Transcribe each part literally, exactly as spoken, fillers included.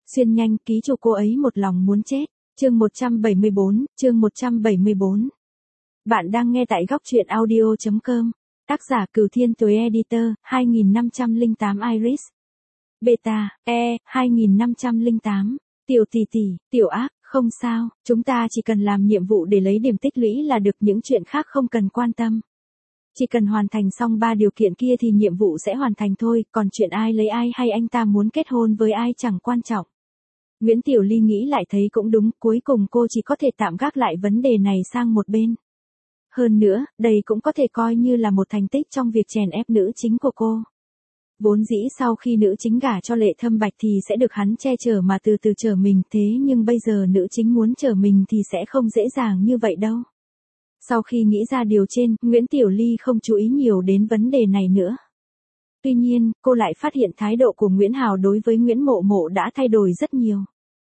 Xuyên nhanh, ký chủ cô ấy một lòng muốn chết. Chương một trăm bảy mươi bốn, chương một trăm bảy mươi bốn. Bạn đang nghe tại góc truyện audio chấm com. Tác giả Cửu Thiên Tuế Editor, hai nghìn năm trăm lẻ tám Iris. Beta, E, hai nghìn năm trăm lẻ tám. Tiểu tỷ tỷ, tiểu ác, không sao, chúng ta chỉ cần làm nhiệm vụ để lấy điểm tích lũy là được, những chuyện khác không cần quan tâm. Chỉ cần hoàn thành xong ba điều kiện kia thì nhiệm vụ sẽ hoàn thành thôi, còn chuyện ai lấy ai hay anh ta muốn kết hôn với ai chẳng quan trọng. Nguyễn Tiểu Ly nghĩ lại thấy cũng đúng, cuối cùng cô chỉ có thể tạm gác lại vấn đề này sang một bên. Hơn nữa, đây cũng có thể coi như là một thành tích trong việc chèn ép nữ chính của cô. Vốn dĩ sau khi nữ chính gả cho Lệ Thâm Bạch thì sẽ được hắn che chở mà từ từ chở mình, thế nhưng bây giờ nữ chính muốn chở mình thì sẽ không dễ dàng như vậy đâu. Sau khi nghĩ ra điều trên, Nguyễn Tiểu Ly không chú ý nhiều đến vấn đề này nữa. Tuy nhiên, cô lại phát hiện thái độ của Nguyễn Hào đối với Nguyễn Mộ Mộ đã thay đổi rất nhiều.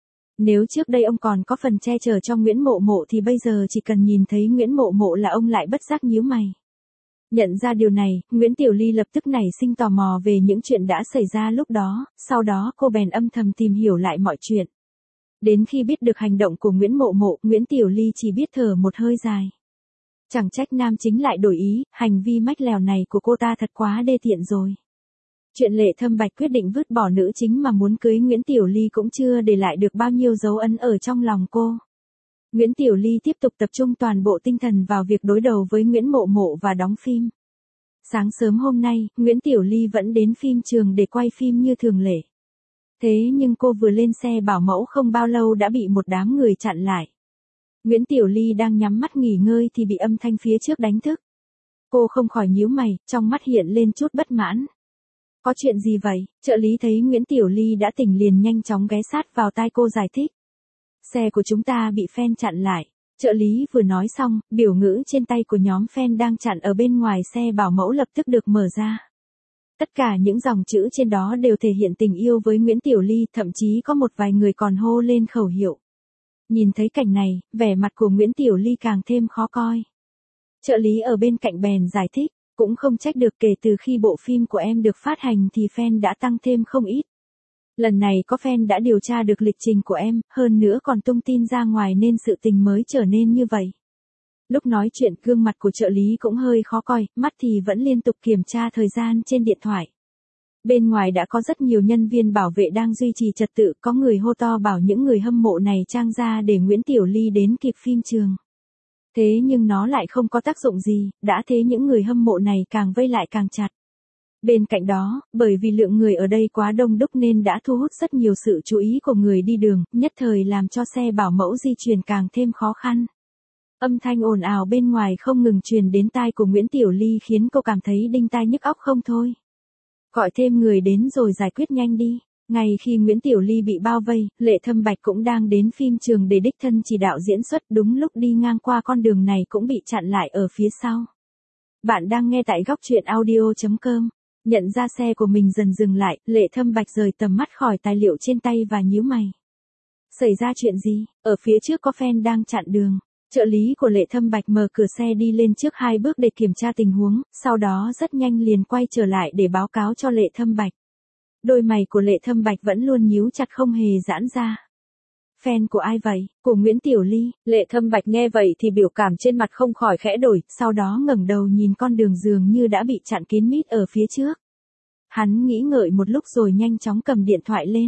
Nếu trước đây ông còn có phần che chở cho Nguyễn Mộ Mộ thì bây giờ chỉ cần nhìn thấy Nguyễn Mộ Mộ là ông lại bất giác nhíu mày. Nhận ra điều này, Nguyễn Tiểu Ly lập tức nảy sinh tò mò về những chuyện đã xảy ra lúc đó, sau đó cô bèn âm thầm tìm hiểu lại mọi chuyện. Đến khi biết được hành động của Nguyễn Mộ Mộ, Nguyễn Tiểu Ly chỉ biết thở một hơi dài. Chẳng trách nam chính lại đổi ý, hành vi mách lèo này của cô ta thật quá đê tiện rồi. Chuyện Lệ Thâm Bạch quyết định vứt bỏ nữ chính mà muốn cưới Nguyễn Tiểu Ly cũng chưa để lại được bao nhiêu dấu ấn ở trong lòng cô. Nguyễn Tiểu Ly tiếp tục tập trung toàn bộ tinh thần vào việc đối đầu với Nguyễn Mộ Mộ và đóng phim. Sáng sớm hôm nay, Nguyễn Tiểu Ly vẫn đến phim trường để quay phim như thường lệ. Thế nhưng cô vừa lên xe bảo mẫu không bao lâu đã bị một đám người chặn lại. Nguyễn Tiểu Ly đang nhắm mắt nghỉ ngơi thì bị âm thanh phía trước đánh thức. Cô không khỏi nhíu mày, trong mắt hiện lên chút bất mãn. Có chuyện gì vậy? Trợ lý thấy Nguyễn Tiểu Ly đã tỉnh liền nhanh chóng ghé sát vào tai cô giải thích. Xe của chúng ta bị fan chặn lại. Trợ lý vừa nói xong, biểu ngữ trên tay của nhóm fan đang chặn ở bên ngoài xe bảo mẫu lập tức được mở ra. Tất cả những dòng chữ trên đó đều thể hiện tình yêu với Nguyễn Tiểu Ly, thậm chí có một vài người còn hô lên khẩu hiệu. Nhìn thấy cảnh này, vẻ mặt của Nguyễn Tiểu Ly càng thêm khó coi. Trợ lý ở bên cạnh bèn giải thích, cũng không trách được, kể từ khi bộ phim của em được phát hành thì fan đã tăng thêm không ít. Lần này có fan đã điều tra được lịch trình của em, hơn nữa còn tung tin ra ngoài nên sự tình mới trở nên như vậy. Lúc nói chuyện gương mặt của trợ lý cũng hơi khó coi, mắt thì vẫn liên tục kiểm tra thời gian trên điện thoại. Bên ngoài đã có rất nhiều nhân viên bảo vệ đang duy trì trật tự, có người hô to bảo những người hâm mộ này trang ra để Nguyễn Tiểu Ly đến kịp phim trường. Thế nhưng nó lại không có tác dụng gì, đã thế những người hâm mộ này càng vây lại càng chặt. Bên cạnh đó, bởi vì lượng người ở đây quá đông đúc nên đã thu hút rất nhiều sự chú ý của người đi đường, nhất thời làm cho xe bảo mẫu di chuyển càng thêm khó khăn. Âm thanh ồn ào bên ngoài không ngừng truyền đến tai của Nguyễn Tiểu Ly khiến cô cảm thấy đinh tai nhức óc không thôi. Gọi thêm người đến rồi giải quyết nhanh đi. Ngay khi Nguyễn Tiểu Ly bị bao vây, Lệ Thâm Bạch cũng đang đến phim trường để đích thân chỉ đạo diễn xuất, đúng lúc đi ngang qua con đường này cũng bị chặn lại ở phía sau. Bạn đang nghe tại góc truyện audio chấm com. Nhận ra xe của mình dần dừng lại, Lệ Thâm Bạch rời tầm mắt khỏi tài liệu trên tay và nhíu mày. Xảy ra chuyện gì? Ở phía trước có fan đang chặn đường. Trợ lý của Lệ Thâm Bạch mở cửa xe đi lên trước hai bước để kiểm tra tình huống, sau đó rất nhanh liền quay trở lại để báo cáo cho Lệ Thâm Bạch. Đôi mày của Lệ Thâm Bạch vẫn luôn nhíu chặt không hề giãn ra. Fan của ai vậy? Của Nguyễn Tiểu Ly. Lệ Thâm Bạch nghe vậy thì biểu cảm trên mặt không khỏi khẽ đổi, sau đó ngẩng đầu nhìn con đường dường như đã bị chặn kín mít ở phía trước. Hắn nghĩ ngợi một lúc rồi nhanh chóng cầm điện thoại lên.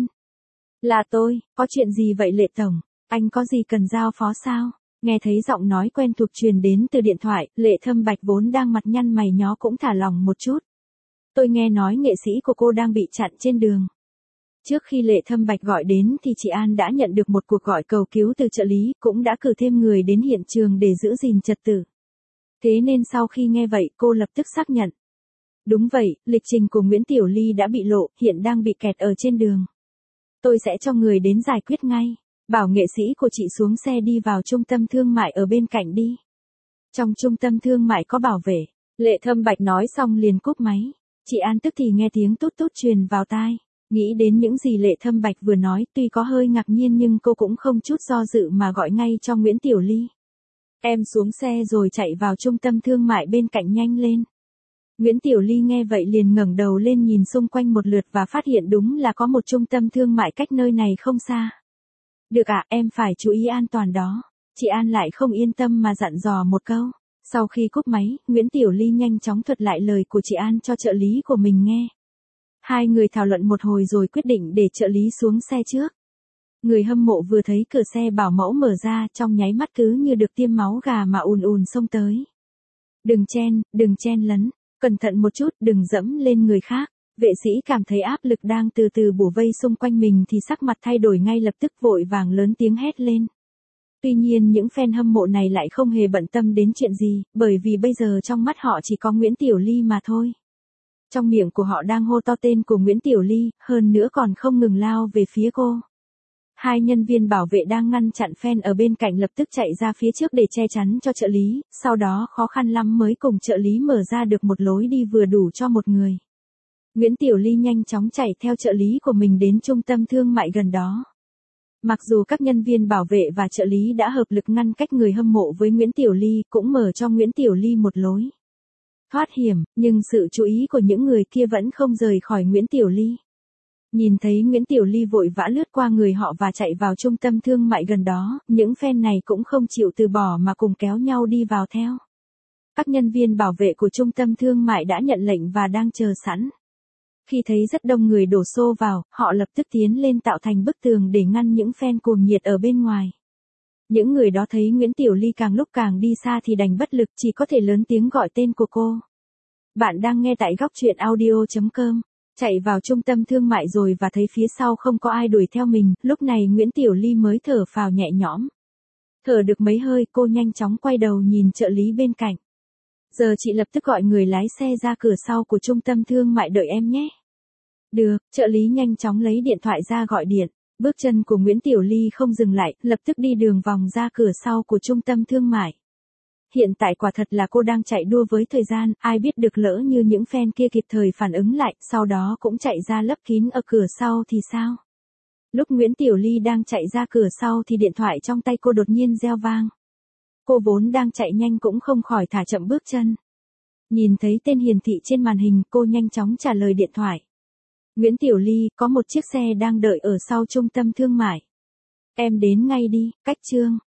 Là tôi, có chuyện gì vậy Lệ Tổng? Anh có gì cần giao phó sao? Nghe thấy giọng nói quen thuộc truyền đến từ điện thoại, Lệ Thâm Bạch vốn đang mặt nhăn mày nhó cũng thả lỏng một chút. Tôi nghe nói nghệ sĩ của cô đang bị chặn trên đường. Trước khi Lệ Thâm Bạch gọi đến thì chị An đã nhận được một cuộc gọi cầu cứu từ trợ lý, cũng đã cử thêm người đến hiện trường để giữ gìn trật tự. Thế nên sau khi nghe vậy cô lập tức xác nhận. Đúng vậy, lịch trình của Nguyễn Tiểu Ly đã bị lộ, hiện đang bị kẹt ở trên đường. Tôi sẽ cho người đến giải quyết ngay. Bảo nghệ sĩ của chị xuống xe đi vào trung tâm thương mại ở bên cạnh đi. Trong trung tâm thương mại có bảo vệ. Lệ Thâm Bạch nói xong liền cúp máy. Chị An tức thì nghe tiếng tút tút truyền vào tai. Nghĩ đến những gì Lệ Thâm Bạch vừa nói, tuy có hơi ngạc nhiên nhưng cô cũng không chút do dự mà gọi ngay cho Nguyễn Tiểu Ly. Em xuống xe rồi chạy vào trung tâm thương mại bên cạnh nhanh lên. Nguyễn Tiểu Ly nghe vậy liền ngẩng đầu lên nhìn xung quanh một lượt và phát hiện đúng là có một trung tâm thương mại cách nơi này không xa. Được ạ, em phải chú ý an toàn đó. Chị An lại không yên tâm mà dặn dò một câu. Sau khi cúp máy, Nguyễn Tiểu Ly nhanh chóng thuật lại lời của chị An cho trợ lý của mình nghe. Hai người thảo luận một hồi rồi quyết định để trợ lý xuống xe trước. Người hâm mộ vừa thấy cửa xe bảo mẫu mở ra trong nháy mắt cứ như được tiêm máu gà mà ùn ùn xông tới. Đừng chen, đừng chen lấn, cẩn thận một chút, đừng dẫm lên người khác. Vệ sĩ cảm thấy áp lực đang từ từ bủa vây xung quanh mình thì sắc mặt thay đổi ngay lập tức vội vàng lớn tiếng hét lên. Tuy nhiên những fan hâm mộ này lại không hề bận tâm đến chuyện gì, bởi vì bây giờ trong mắt họ chỉ có Nguyễn Tiểu Ly mà thôi. Trong miệng của họ đang hô to tên của Nguyễn Tiểu Ly, hơn nữa còn không ngừng lao về phía cô. Hai nhân viên bảo vệ đang ngăn chặn fan ở bên cạnh lập tức chạy ra phía trước để che chắn cho trợ lý, sau đó khó khăn lắm mới cùng trợ lý mở ra được một lối đi vừa đủ cho một người. Nguyễn Tiểu Ly nhanh chóng chạy theo trợ lý của mình đến trung tâm thương mại gần đó. Mặc dù các nhân viên bảo vệ và trợ lý đã hợp lực ngăn cách người hâm mộ với Nguyễn Tiểu Ly cũng mở cho Nguyễn Tiểu Ly một lối thoát hiểm, nhưng sự chú ý của những người kia vẫn không rời khỏi Nguyễn Tiểu Ly. Nhìn thấy Nguyễn Tiểu Ly vội vã lướt qua người họ và chạy vào trung tâm thương mại gần đó, những fan này cũng không chịu từ bỏ mà cùng kéo nhau đi vào theo. Các nhân viên bảo vệ của trung tâm thương mại đã nhận lệnh và đang chờ sẵn. Khi thấy rất đông người đổ xô vào, họ lập tức tiến lên tạo thành bức tường để ngăn những fan cuồng nhiệt ở bên ngoài. Những người đó thấy Nguyễn Tiểu Ly càng lúc càng đi xa thì đành bất lực chỉ có thể lớn tiếng gọi tên của cô. Bạn đang nghe tại góc truyện audio chấm com. Chạy vào trung tâm thương mại rồi và thấy phía sau không có ai đuổi theo mình, lúc này Nguyễn Tiểu Ly mới thở phào nhẹ nhõm. Thở được mấy hơi cô nhanh chóng quay đầu nhìn trợ lý bên cạnh. Giờ chị lập tức gọi người lái xe ra cửa sau của trung tâm thương mại đợi em nhé. Được, trợ lý nhanh chóng lấy điện thoại ra gọi điện. Bước chân của Nguyễn Tiểu Ly không dừng lại, lập tức đi đường vòng ra cửa sau của trung tâm thương mại. Hiện tại quả thật là cô đang chạy đua với thời gian, ai biết được lỡ như những fan kia kịp thời phản ứng lại, sau đó cũng chạy ra lấp kín ở cửa sau thì sao? Lúc Nguyễn Tiểu Ly đang chạy ra cửa sau thì điện thoại trong tay cô đột nhiên reo vang. Cô vốn đang chạy nhanh cũng không khỏi thả chậm bước chân. Nhìn thấy tên hiển thị trên màn hình, cô nhanh chóng trả lời điện thoại. Nguyễn Tiểu Ly, có một chiếc xe đang đợi ở sau trung tâm thương mại. Em đến ngay đi, cách Trương